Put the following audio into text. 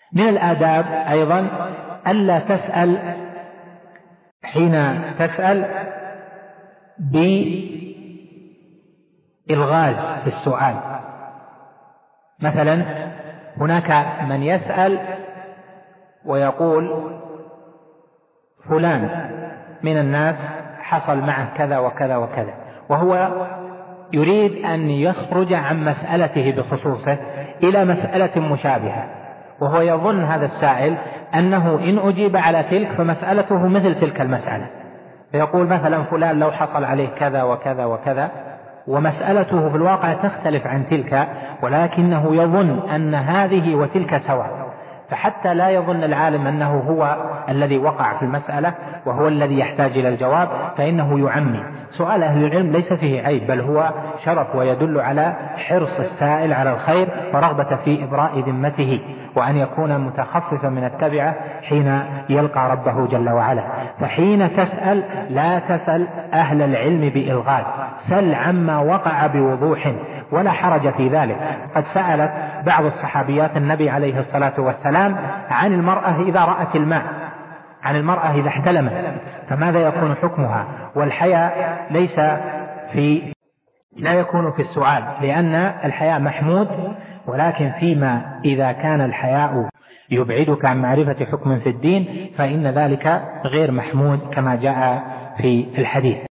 من الآداب أيضا ألا تسأل حين تسأل بإلغاز في السؤال. مثلا هناك من يسأل ويقول فلان من الناس حصل معه كذا وكذا وكذا، وهو يريد أن يخرج عن مسألته بخصوصه إلى مسألة مشابهة، وهو يظن هذا السائل أنه إن أجيب على تلك فمسألته مثل تلك المسألة، فيقول مثلا فلان لو حصل عليه كذا وكذا وكذا، ومسألته في الواقع تختلف عن تلك، ولكنه يظن أن هذه وتلك سواء. فحتى لا يظن العالم أنه هو الذي وقع في المسألة وهو الذي يحتاج إلى الجواب، فإنه يعمي. سؤال أهل العلم ليس فيه عيب، بل هو شرف ويدل على حرص السائل على الخير ورغبة في إبراء ذمته، وأن يكون متخففا من التبعة حين يلقى ربه جل وعلا. فحين تسأل لا تسأل أهل العلم بإلغاز، سل عما وقع بوضوح ولا حرج في ذلك. قد سألت بعض الصحابيات النبي عليه الصلاة والسلام عن المرأة إذا رأت الماء، عن المرأة إذا احتلمت فماذا يكون حكمها؟ والحياء لا يكون في السؤال، لأن الحياء محمود، ولكن فيما إذا كان الحياء يبعدك عن معرفة حكم في الدين فإن ذلك غير محمود كما جاء في الحديث.